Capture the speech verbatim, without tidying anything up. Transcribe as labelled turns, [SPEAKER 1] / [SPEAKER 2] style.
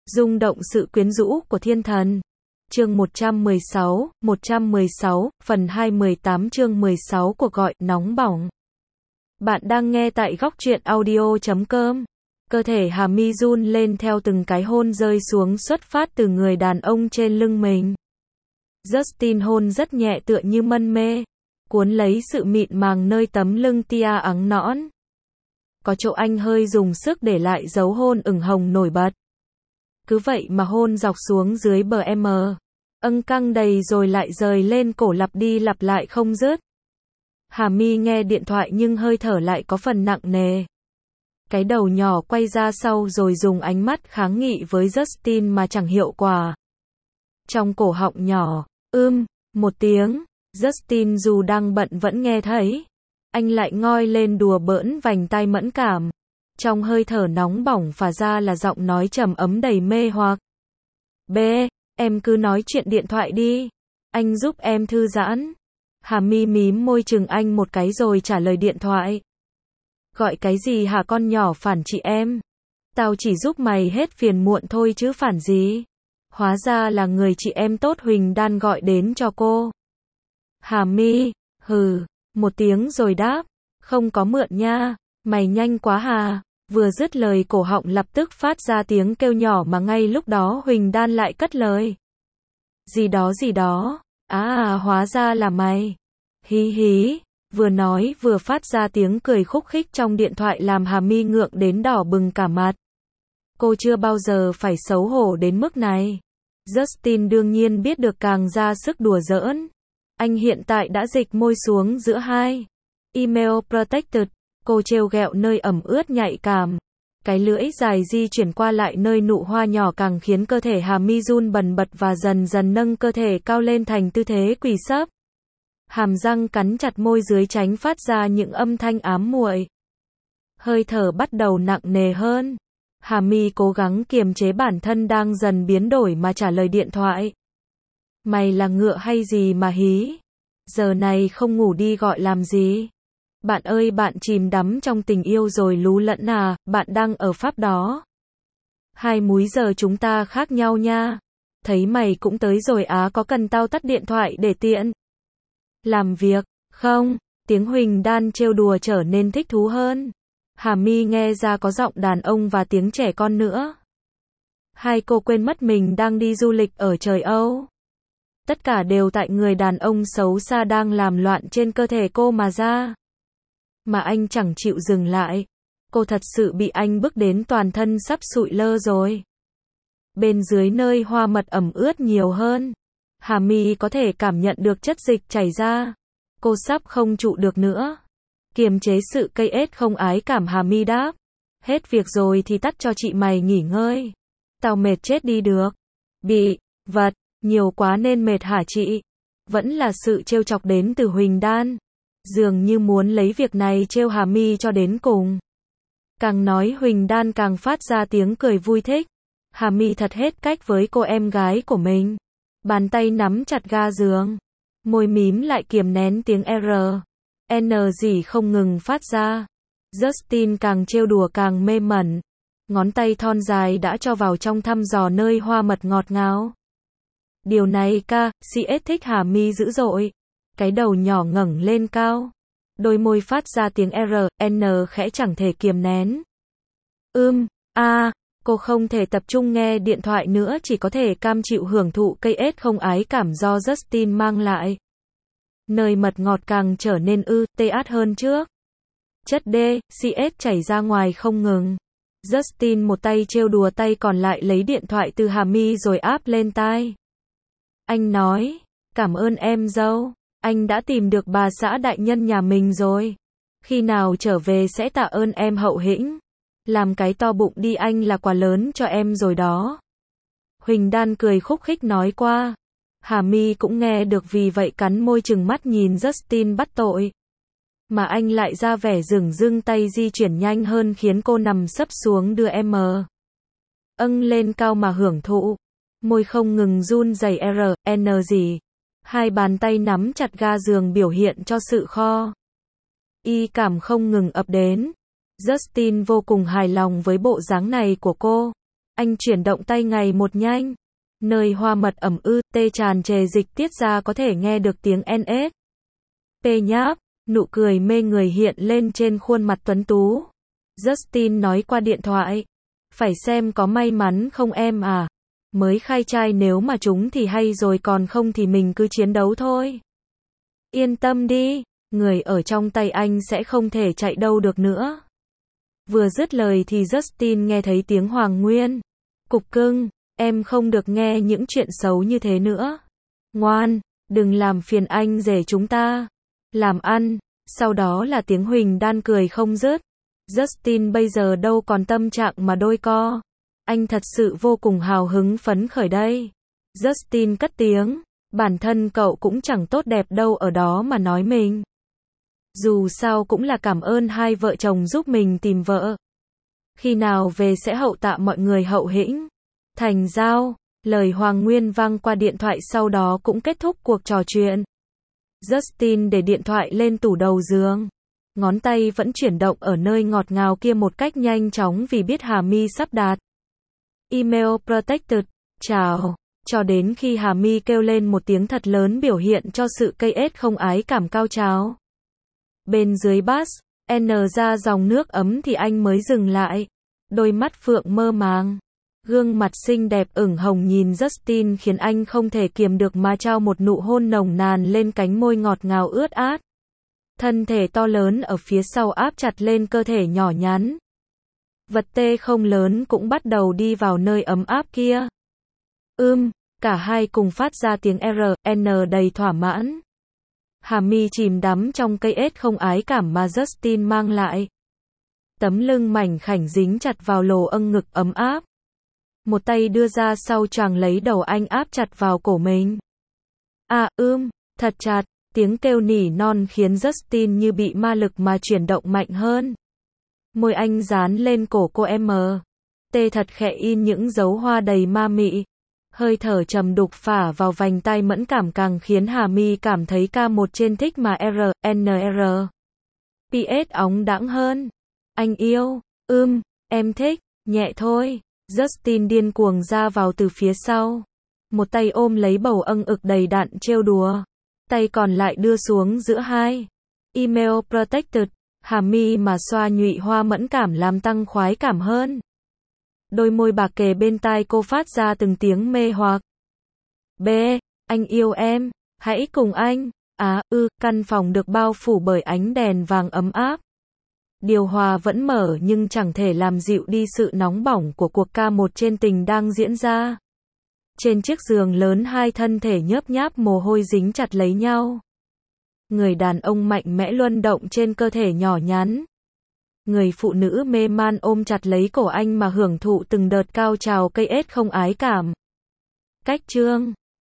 [SPEAKER 1] Rung động sự quyến rũ của thiên thần. Chương một trăm mười sáu, một trăm mười sáu, phần hai mười tám chương mười sáu cuộc gọi nóng bỏng. Bạn đang nghe tại góc truyện audio chấm com. Cơ thể Hà Mi run lên theo từng cái hôn rơi xuống xuất phát từ người đàn ông trên lưng mình. Justin hôn rất nhẹ tựa như mân mê, cuốn lấy sự mịn màng nơi tấm lưng tia ắng nõn. Có chỗ anh hơi dùng sức để lại dấu hôn ửng hồng nổi bật. Cứ vậy mà hôn dọc xuống dưới bờ em, âng căng đầy rồi lại rời lên cổ lặp đi lặp lại không dứt. Hà Mi nghe điện thoại nhưng hơi thở lại có phần nặng nề. Cái đầu nhỏ quay ra sau rồi dùng ánh mắt kháng nghị với Justin mà chẳng hiệu quả. Trong cổ họng nhỏ, ưm, một tiếng, Justin dù đang bận vẫn nghe thấy. Anh lại ngoi lên đùa bỡn vành tai mẫn cảm. Trong hơi thở nóng bỏng phả ra là giọng nói trầm ấm đầy mê hoặc. B, em cứ nói chuyện điện thoại đi. Anh giúp em thư giãn. Hà Mi mím môi chừng anh một cái rồi trả lời điện thoại. Gọi cái gì hả con nhỏ phản chị em? Tao chỉ giúp mày hết phiền muộn thôi chứ phản gì. Hóa ra là người chị em tốt Huỳnh Đan gọi đến cho cô. Hà Mi, hừ, một tiếng rồi đáp. Không có mượn nha. Mày nhanh quá Hà. Vừa dứt lời cổ họng lập tức phát ra tiếng kêu nhỏ mà ngay lúc đó Huỳnh Đan lại cất lời. Gì đó gì đó, à, à hóa ra là mày. Hí hí, vừa nói vừa phát ra tiếng cười khúc khích trong điện thoại làm Hà Mi ngượng đến đỏ bừng cả mặt. Cô chưa bao giờ phải xấu hổ đến mức này. Justin đương nhiên biết được càng ra sức đùa giỡn. Anh hiện tại đã dịch môi xuống giữa hai. Email protected. Cô trêu ghẹo nơi ẩm ướt nhạy cảm. Cái lưỡi dài di chuyển qua lại nơi nụ hoa nhỏ càng khiến cơ thể Hà Mi run bần bật và dần dần nâng cơ thể cao lên thành tư thế quỳ sấp. Hàm răng cắn chặt môi dưới tránh phát ra những âm thanh ám muội. Hơi thở bắt đầu nặng nề hơn. Hà Mi cố gắng kiềm chế bản thân đang dần biến đổi mà trả lời điện thoại. Mày là ngựa hay gì mà hí? Giờ này không ngủ đi gọi làm gì? Bạn ơi bạn chìm đắm trong tình yêu rồi lú lẫn à, bạn đang ở Pháp đó. Hai múi giờ chúng ta khác nhau nha. Thấy mày cũng tới rồi á, có cần tao tắt điện thoại để tiện làm việc, không? Tiếng Huỳnh Đan trêu đùa trở nên thích thú hơn. Hà Mi nghe ra có giọng đàn ông và tiếng trẻ con nữa. Hai cô quên mất mình đang đi du lịch ở trời Âu. Tất cả đều tại người đàn ông xấu xa đang làm loạn trên cơ thể cô mà ra. Mà anh chẳng chịu dừng lại. Cô thật sự bị anh bức đến toàn thân sắp sụi lơ rồi. Bên dưới nơi hoa mật ẩm ướt nhiều hơn. Hà Mi có thể cảm nhận được chất dịch chảy ra. Cô sắp không trụ được nữa. Kiềm chế sự cây ết không ái cảm Hà Mi đáp. Hết việc rồi thì tắt cho chị mày nghỉ ngơi. Tao mệt chết đi được. Bị, vật, nhiều quá nên mệt hả chị? Vẫn là sự trêu chọc đến từ Huỳnh Đan. Dường như muốn lấy việc này trêu Hà Mi cho đến cùng. Càng nói Huỳnh Đan càng phát ra tiếng cười vui thích. Hà Mi thật hết cách với cô em gái của mình. Bàn tay nắm chặt ga giường. Môi mím lại kiềm nén tiếng R. N gì không ngừng phát ra. Justin càng trêu đùa càng mê mẩn. Ngón tay thon dài đã cho vào trong thăm dò nơi hoa mật ngọt ngào. Điều này ca, xê ét thích Hà Mi dữ dội. Cái đầu nhỏ ngẩng lên cao. Đôi môi phát ra tiếng R, N khẽ chẳng thể kiềm nén. Ưm, a, à, cô không thể tập trung nghe điện thoại nữa, chỉ có thể cam chịu hưởng thụ cây ết không ái cảm do Justin mang lại. Nơi mật ngọt càng trở nên ư, tê át hơn trước. Chất D, xê ét chảy ra ngoài không ngừng. Justin một tay trêu đùa tay còn lại lấy điện thoại từ Hà Mi rồi áp lên tai. Anh nói, cảm ơn em dâu. Anh đã tìm được bà xã đại nhân nhà mình rồi. Khi nào trở về sẽ tạ ơn em hậu hĩnh. Làm cái to bụng đi, anh là quà lớn cho em rồi đó. Huỳnh Đan cười khúc khích nói qua. Hà Mi cũng nghe được vì vậy cắn môi chừng mắt nhìn Justin bắt tội. Mà anh lại ra vẻ dửng dưng tay di chuyển nhanh hơn khiến cô nằm sấp xuống đưa em âng lên cao mà hưởng thụ. Môi không ngừng run rẩy R, N gì. Hai bàn tay nắm chặt ga giường biểu hiện cho sự kho. Y cảm không ngừng ập đến. Justin vô cùng hài lòng với bộ dáng này của cô. Anh chuyển động tay ngày một nhanh. Nơi hoa mật ẩm ư, tê tràn trề dịch tiết ra có thể nghe được tiếng en ét. P nháp, nụ cười mê người hiện lên trên khuôn mặt tuấn tú. Justin nói qua điện thoại. Phải xem có may mắn không em à. Mới khai trai nếu mà trúng thì hay rồi còn không thì mình cứ chiến đấu thôi. Yên tâm đi, người ở trong tay anh sẽ không thể chạy đâu được nữa. Vừa dứt lời thì Justin nghe thấy tiếng Hoàng Nguyên. Cục cưng, em không được nghe những chuyện xấu như thế nữa. Ngoan, đừng làm phiền anh rể chúng ta. Làm ăn, sau đó là tiếng Huỳnh Đan cười không dứt. Justin bây giờ đâu còn tâm trạng mà đôi co. Anh thật sự vô cùng hào hứng phấn khởi đây. Justin cất tiếng, bản thân cậu cũng chẳng tốt đẹp đâu ở đó mà nói mình. Dù sao cũng là cảm ơn hai vợ chồng giúp mình tìm vợ. Khi nào về sẽ hậu tạ mọi người hậu hĩnh. Thành giao, lời Hoàng Nguyên vang qua điện thoại sau đó cũng kết thúc cuộc trò chuyện. Justin để điện thoại lên tủ đầu giường. Ngón tay vẫn chuyển động ở nơi ngọt ngào kia một cách nhanh chóng vì biết Hà My sắp đạt. Email protected, chào. Cho đến khi Hà My kêu lên một tiếng thật lớn biểu hiện cho sự cây ết không ái cảm cao trào. Bên dưới bass, N ra dòng nước ấm thì anh mới dừng lại. Đôi mắt phượng mơ màng. Gương mặt xinh đẹp ửng hồng nhìn Justin khiến anh không thể kiềm được mà trao một nụ hôn nồng nàn lên cánh môi ngọt ngào ướt át. Thân thể to lớn ở phía sau áp chặt lên cơ thể nhỏ nhắn. Vật tê không lớn cũng bắt đầu đi vào nơi ấm áp kia. Ưm, cả hai cùng phát ra tiếng R, N đầy thỏa mãn. Hà My chìm đắm trong cây ết không ái cảm mà Justin mang lại. Tấm lưng mảnh khảnh dính chặt vào lồ âng ngực ấm áp. Một tay đưa ra sau choàng lấy đầu anh áp chặt vào cổ mình. À ưm, thật chặt, tiếng kêu nỉ non khiến Justin như bị ma lực mà chuyển động mạnh hơn. Môi anh dán lên cổ cô em. Tê thật khẽ in những dấu hoa đầy ma mị. Hơi thở trầm đục phả vào vành tai mẫn cảm càng khiến Hà My cảm thấy ca một trên thích mà R, N R. pê ét óng đãng hơn. Anh yêu, ưm, em thích, nhẹ thôi. Justin điên cuồng ra vào từ phía sau. Một tay ôm lấy bầu âng ực đầy đặn trêu đùa. Tay còn lại đưa xuống giữa hai. Email protected. Hà My mà xoa nhụy hoa mẫn cảm làm tăng khoái cảm hơn. Đôi môi bạc kề bên tai cô phát ra từng tiếng mê hoặc. B, anh yêu em, hãy cùng anh. Á, ư, căn phòng được bao phủ bởi ánh đèn vàng ấm áp. Điều hòa vẫn mở nhưng chẳng thể làm dịu đi sự nóng bỏng của cuộc ca một trên tình đang diễn ra. Trên chiếc giường lớn hai thân thể nhớp nháp mồ hôi dính chặt lấy nhau. Người đàn ông mạnh mẽ luân động trên cơ thể nhỏ nhắn. Người phụ nữ mê man ôm chặt lấy cổ anh mà hưởng thụ từng đợt cao trào cây ết không ái cảm. Cách chương